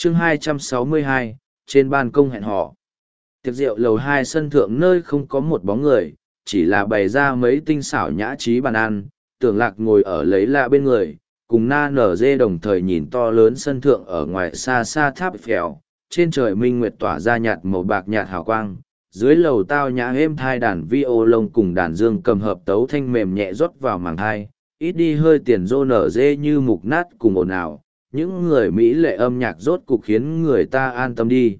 chương 262, trên ban công hẹn hò. Tiệc rượu lầu 2 sân thượng nơi không có một bóng người, chỉ là bày ra mấy tinh xảo nhã trí bàn ăn. Tưởng Lạc ngồi ở lấy lạ bên người, cùng Na Nở Dê đồng thời nhìn to lớn sân thượng ở ngoài xa xa tháp phèo. Trên trời minh nguyệt tỏa ra nhạt màu bạc nhạt hào quang, dưới lầu tao nhã êm thai đàn vi ô lông cùng đàn dương cầm hợp tấu thanh mềm nhẹ rót vào màng thai, ít đi hơi tiền rô nở dê như mục nát cùng ồn ào. Những người Mỹ lệ âm nhạc rốt cục khiến người ta an tâm đi.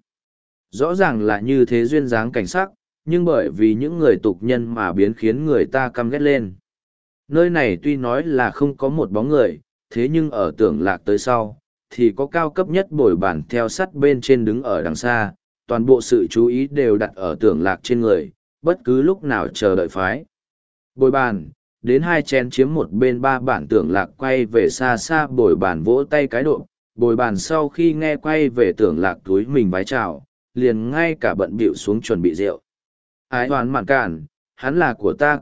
Rõ ràng là như thế duyên dáng cảnh sắc, nhưng bởi vì những người tục nhân mà biến khiến người ta căm ghét lên. Nơi này tuy nói là không có một bóng người, thế nhưng ở Tưởng Lạc tới sau, thì có cao cấp nhất bồi bàn theo sắt bên trên đứng ở đằng xa, toàn bộ sự chú ý đều đặt ở Tưởng Lạc trên người, bất cứ lúc nào chờ đợi phái. Bồi bàn, đến 2 chén chiếm một bên 3 bản. Tưởng Lạc quay về xa xa bồi bàn vỗ tay cái độ, bồi bàn sau khi nghe quay về Tưởng Lạc túi mình vái chào, liền ngay cả bận bịu xuống chuẩn bị rượu. Ái Hoán Mạn Cản, hắn là của ta,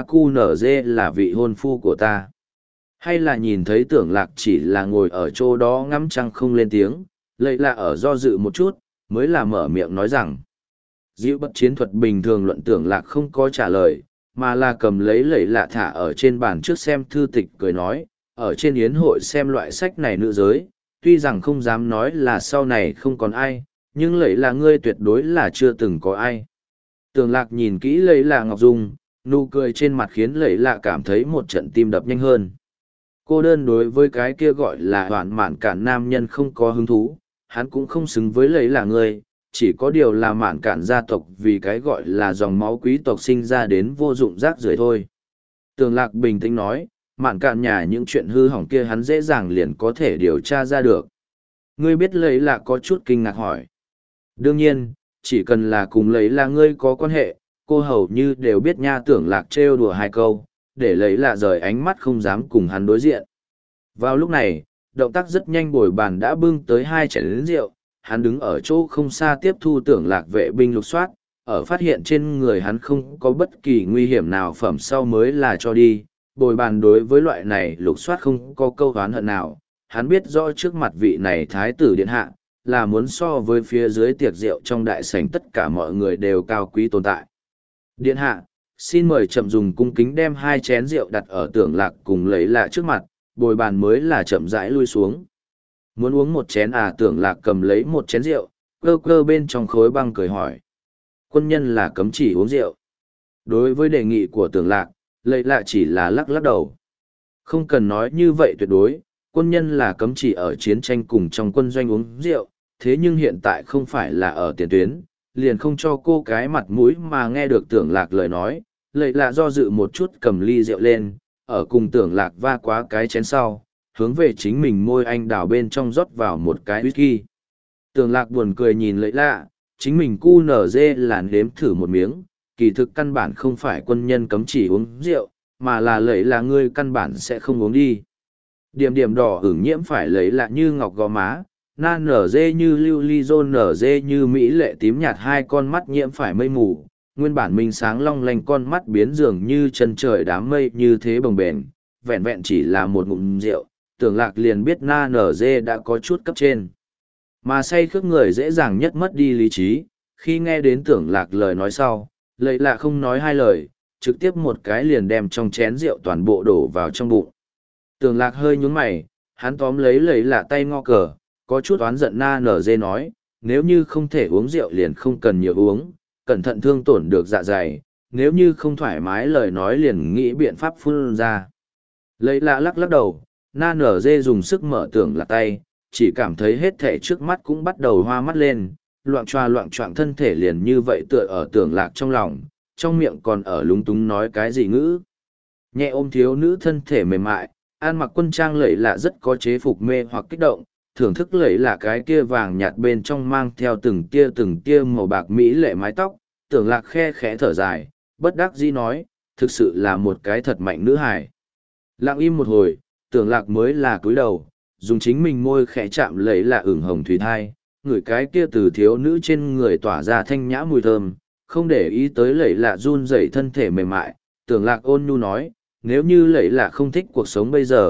KKQNZ là vị hôn phu của ta. Hay là nhìn thấy Tưởng Lạc chỉ là ngồi ở chỗ đó ngắm trăng không lên tiếng, lấy là ở do dự một chút, mới là mở miệng nói rằng. Dịu bất chiến thuật bình thường luận Tưởng Lạc không có trả lời, mà là cầm lấy lẩy lạ thả ở trên bàn trước xem thư tịch cười nói, ở trên yến hội xem loại sách này nữ giới, tuy rằng không dám nói là sau này không còn ai, nhưng lẩy là ngươi tuyệt đối là chưa từng có ai. Tưởng Lạc nhìn kỹ lẩy là Ngọc Dung, nụ cười trên mặt khiến lẩy lạ cảm thấy một trận tim đập nhanh hơn. Cô đơn đối với cái kia gọi là Hoạn Mạn Cản nam nhân không có hứng thú, hắn cũng không xứng với lẩy là ngươi, chỉ có điều là Mạn Cản gia tộc vì cái gọi là dòng máu quý tộc sinh ra đến vô dụng rác rưởi thôi. Tưởng Lạc bình tĩnh nói, Mạn Cản nhà những chuyện hư hỏng kia hắn dễ dàng liền có thể điều tra ra được. Ngươi biết lấy là có chút kinh ngạc hỏi. Đương nhiên, chỉ cần là cùng lấy là ngươi có quan hệ, cô hầu như đều biết nha. Tưởng Lạc trêu đùa 2 câu, để lấy là rời ánh mắt không dám cùng hắn đối diện. Vào lúc này, động tác rất nhanh bồi bàn đã bưng tới 2 chén rượu, hắn đứng ở chỗ không xa tiếp thu Tưởng Lạc vệ binh lục soát, ở phát hiện trên người hắn không có bất kỳ nguy hiểm nào phẩm sau mới là cho đi. Bồi bàn đối với loại này lục soát không có câu oán hận nào, hắn biết rõ trước mặt vị này thái tử điện hạ, là muốn so với phía dưới tiệc rượu trong đại sảnh tất cả mọi người đều cao quý tồn tại. Điện hạ, xin mời chậm dùng cung kính đem 2 chén rượu đặt ở Tưởng Lạc cùng lấy lạ trước mặt, bồi bàn mới là chậm rãi lui xuống. Muốn uống một chén à? Tưởng Lạc cầm lấy một chén rượu, cơ cơ bên trong khối băng cười hỏi. Quân nhân là cấm chỉ uống rượu. Đối với đề nghị của Tưởng Lạc, lấy lạ chỉ là lắc lắc đầu. Không cần nói như vậy tuyệt đối, quân nhân là cấm chỉ ở chiến tranh cùng trong quân doanh uống rượu, thế nhưng hiện tại không phải là ở tiền tuyến, liền không cho cô cái mặt mũi mà nghe được Tưởng Lạc lời nói. Lấy lạ do dự một chút cầm ly rượu lên, ở cùng Tưởng Lạc va quá cái chén sau, hướng về chính mình môi anh đào bên trong rót vào một cái whisky. Tưởng Lạc buồn cười nhìn lấy lạ, chính mình cu nở dê là nếm thử một miếng, kỳ thực căn bản không phải quân nhân cấm chỉ uống rượu, mà là lấy là ngươi căn bản sẽ không uống đi. Điểm điểm đỏ ửng nhiễm phải lấy lạ như ngọc gò má, na nở dê như lưu ly rôn nở dê như mỹ lệ tím nhạt, 2 con mắt nhiễm phải mây mù, nguyên bản minh sáng long lanh con mắt biến dường như chân trời đám mây như thế bồng bềnh, vẹn vẹn chỉ là một ngụm rượu. Tưởng Lạc liền biết na nở dê đã có chút cấp trên. Mà say khước người dễ dàng nhất mất đi lý trí, khi nghe đến Tưởng Lạc lời nói sau, lấy lạ không nói 2 lời, trực tiếp một cái liền đem trong chén rượu toàn bộ đổ vào trong bụng. Tưởng Lạc hơi nhún mày, hắn tóm lấy lấy lạ tay ngó cờ, có chút oán giận na nở dê nói, nếu như không thể uống rượu liền không cần nhiều uống, cẩn thận thương tổn được dạ dày, nếu như không thoải mái lời nói liền nghĩ biện pháp phun ra. Lấy lạ lắc lắc đầu, na nở dê dùng sức mở Tưởng Lạc tay, chỉ cảm thấy hết thể trước mắt cũng bắt đầu hoa mắt lên, loạng choạng thân thể liền như vậy tựa ở Tưởng Lạc trong lòng, trong miệng còn ở lúng túng nói cái gì ngữ. Nhẹ ôm thiếu nữ thân thể mềm mại, ăn mặc quân trang lẫy lạ rất có chế phục mê hoặc kích động, thưởng thức lẫy lạ cái kia vàng nhạt bên trong mang theo từng tia màu bạc mỹ lệ mái tóc. Tưởng Lạc khe khẽ thở dài, bất đắc dĩ nói, thực sự là một cái thật mạnh nữ hài. Lặng im một hồi, Tưởng Lạc mới là cúi đầu, dùng chính mình môi khẽ chạm lấy là ửng hồng thủy thai, ngửi cái kia từ thiếu nữ trên người tỏa ra thanh nhã mùi thơm, không để ý tới lẫy lạ run rẩy thân thể mềm mại. Tưởng Lạc ôn nhu nói, nếu như lẫy lạ không thích cuộc sống bây giờ,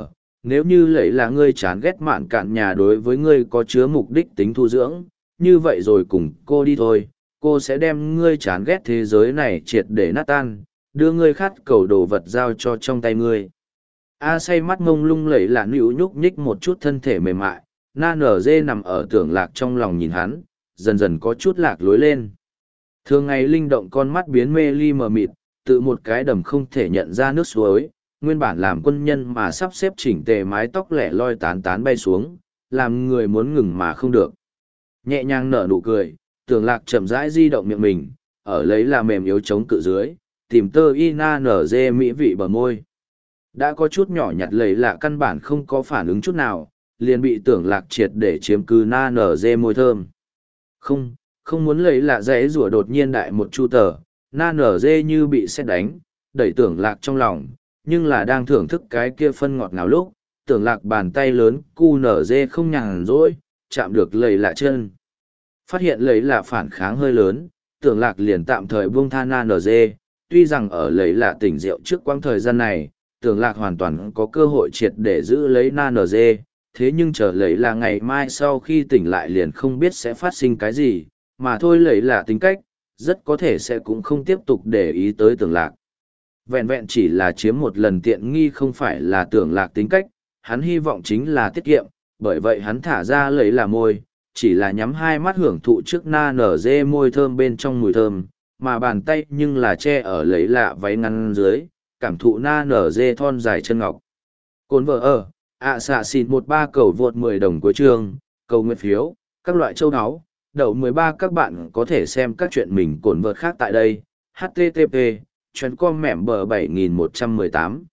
Nếu như lấy là ngươi chán ghét mạn cạn nhà đối với ngươi có chứa mục đích tính thu dưỡng, như vậy rồi cùng cô đi thôi, cô sẽ đem ngươi chán ghét thế giới này triệt để nát tan, đưa ngươi khát cầu đồ vật giao cho trong tay ngươi. A say mắt ngông lung lẩy là nữu nhúc nhích một chút thân thể mềm mại, na nở dê nằm ở tưởng lạc trong lòng nhìn hắn, dần dần có chút lạc lối lên. Thường ngày linh động con mắt biến mê ly mờ mịt, tự một cái đầm không thể nhận ra nước suối, nguyên bản làm quân nhân mà sắp xếp chỉnh tề mái tóc lẻ loi tán tán bay xuống, làm người muốn ngừng mà không được. Nhẹ nhàng nở nụ cười, tưởng lạc chậm rãi di động miệng mình, ở lấy là mềm yếu chống cự dưới, tìm tơ y na nở dê mỹ vị bờ môi. Đã có chút nhỏ nhặt lấy lạ căn bản không có phản ứng chút nào, liền bị tưởng lạc triệt để chiếm cứ na nở dê môi thơm. Không muốn lấy lạ dễ rủa đột nhiên đại một chu tờ, na nở dê như bị sét đánh, đẩy tưởng lạc trong lòng, nhưng là đang thưởng thức cái kia phân ngọt ngào lúc, tưởng lạc bàn tay lớn cu nở dê không nhàn rỗi, chạm được lấy lạ chân. Phát hiện lấy lạ phản kháng hơi lớn, tưởng lạc liền tạm thời buông tha na nở dê, tuy rằng ở lấy lạ tỉnh rượu trước quãng thời gian này, tưởng lạc hoàn toàn có cơ hội triệt để giữ lấy na nở dê, thế nhưng chờ lấy là ngày mai sau khi tỉnh lại liền không biết sẽ phát sinh cái gì, mà thôi lấy là tính cách, rất có thể sẽ cũng không tiếp tục để ý tới tưởng lạc. Vẹn vẹn chỉ là chiếm một lần tiện nghi không phải là tưởng lạc tính cách, hắn hy vọng chính là tiết kiệm, bởi vậy hắn thả ra lấy là môi, chỉ là nhắm hai mắt hưởng thụ trước na nở dê môi thơm bên trong mùi thơm, mà bàn tay nhưng là che ở lấy lạ váy ngăn dưới, cảm thụ na nở dê thon dài chân ngọc. Cồn vợ ở, xạ xịt 13 cầu vượt 10 đồng cuối chương, cầu nguyện phiếu, các loại châu áo, đậu 13 các bạn có thể xem các chuyện mình cồn vợt khác tại đây, http, chuyến com mẻm bờ 7118.